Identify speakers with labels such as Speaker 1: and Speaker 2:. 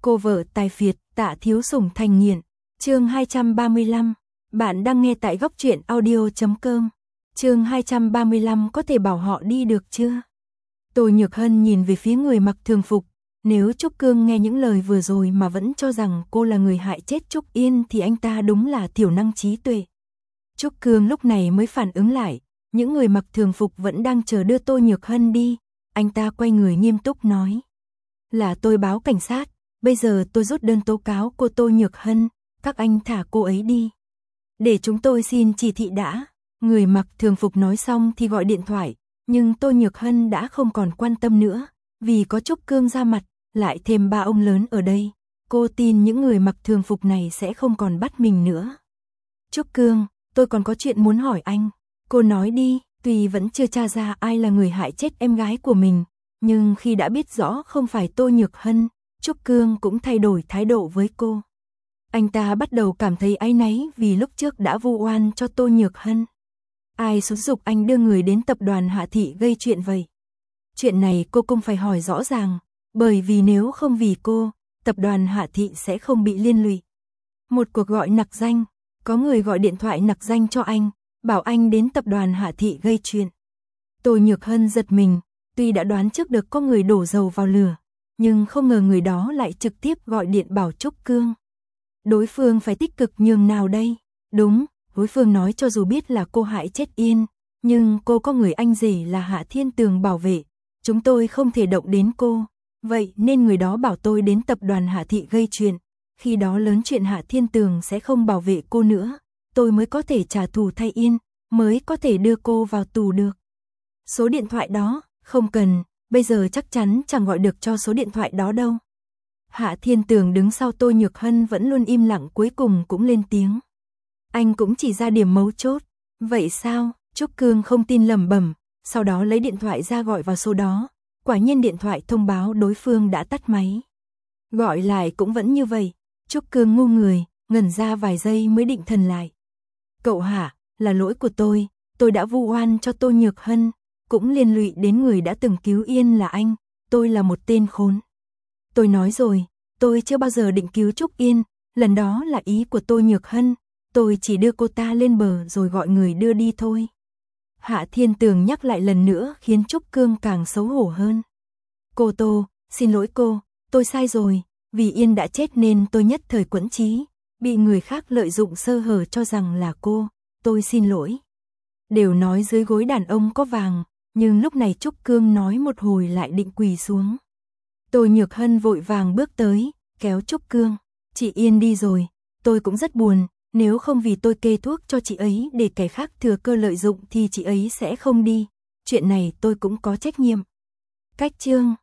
Speaker 1: Cô vợ tài phiệt, Tạ Thiếu Sủng thành nghiện. Chương 235. Bạn đang nghe tại góc truyện audio.com. Chương 235 có thể bảo họ đi được chưa? Tô Nhược Hân nhìn về phía người mặc thường phục. Nếu Trúc Cương nghe những lời vừa rồi mà vẫn cho rằng cô là người hại chết Trúc Yên thì anh ta đúng là thiểu năng trí tuệ. Trúc Cương lúc này mới phản ứng lại. Những người mặc thường phục vẫn đang chờ đưa Tô Nhược Hân đi. Anh ta quay người nghiêm túc nói. Là tôi báo cảnh sát. Bây giờ tôi rút đơn tố cáo cô Tô Nhược Hân. Các anh thả cô ấy đi. Để chúng tôi xin chỉ thị đã. Người mặc thường phục nói xong thì gọi điện thoại. Nhưng Tô Nhược Hân đã không còn quan tâm nữa. Vì có Trúc Cương ra mặt, lại thêm ba ông lớn ở đây. Cô tin những người mặc thường phục này sẽ không còn bắt mình nữa. Trúc Cương, tôi còn có chuyện muốn hỏi anh. Cô nói đi, tuy vẫn chưa tra ra ai là người hại chết em gái của mình. Nhưng khi đã biết rõ không phải Tô Nhược Hân, Trúc Cương cũng thay đổi thái độ với cô. Anh ta bắt đầu cảm thấy áy náy vì lúc trước đã vu oan cho Tô Nhược Hân. Ai xúi giục anh đưa người đến tập đoàn Hạ Thị gây chuyện vậy? Chuyện này cô cũng phải hỏi rõ ràng, bởi vì nếu không vì cô, tập đoàn Hạ Thị sẽ không bị liên lụy. Một cuộc gọi nặc danh, có người gọi điện thoại nặc danh cho anh, bảo anh đến tập đoàn Hạ Thị gây chuyện. Tô Nhược Hân giật mình, tuy đã đoán trước được có người đổ dầu vào lửa, nhưng không ngờ người đó lại trực tiếp gọi điện bảo Trúc Cương. Đối phương phải tích cực nhường nào đây? Đúng, đối phương nói cho dù biết là cô hại chết Yên, nhưng cô có người anh rể là Hạ Thiên Tường bảo vệ, chúng tôi không thể động đến cô. Vậy nên người đó bảo tôi đến tập đoàn Hạ Thị gây chuyện, khi đó lớn chuyện Hạ Thiên Tường sẽ không bảo vệ cô nữa, tôi mới có thể trả thù thay Yên, mới có thể đưa cô vào tù được. Số điện thoại đó, không cần, bây giờ chắc chắn chẳng gọi được cho số điện thoại đó đâu. Hạ Thiên Tường đứng sau Tô Nhược Hân vẫn luôn im lặng cuối cùng cũng lên tiếng. Anh cũng chỉ ra điểm mấu chốt. Vậy sao? Trúc Cương không tin lẩm bẩm, sau đó lấy điện thoại ra gọi vào số đó. Quả nhiên điện thoại thông báo đối phương đã tắt máy. Gọi lại cũng vẫn như vậy. Trúc Cương ngu người, ngẩn ra vài giây mới định thần lại. Cậu Hạ, là lỗi của tôi đã vu oan cho Tô Nhược Hân, cũng liên lụy đến người đã từng cứu Yên là anh, tôi là một tên khốn. Tôi nói rồi, tôi chưa bao giờ định cứu Trúc Yên, lần đó là ý của Tô Nhược Hân, tôi chỉ đưa cô ta lên bờ rồi gọi người đưa đi thôi. Hạ Thiên Tường nhắc lại lần nữa khiến Trúc Cương càng xấu hổ hơn. Cô Tô, xin lỗi cô, tôi sai rồi, vì Yên đã chết nên tôi nhất thời quẫn trí, bị người khác lợi dụng sơ hở cho rằng là cô, tôi xin lỗi. Đều nói dưới gối đàn ông có vàng, nhưng lúc này Trúc Cương nói một hồi lại định quỳ xuống. Tô Nhược Hân vội vàng bước tới, kéo Trúc Cương. Chị Yên đi rồi, tôi cũng rất buồn, nếu không vì tôi kê thuốc cho chị ấy để kẻ khác thừa cơ lợi dụng thì chị ấy sẽ không đi. Chuyện này tôi cũng có trách nhiệm. Cách chương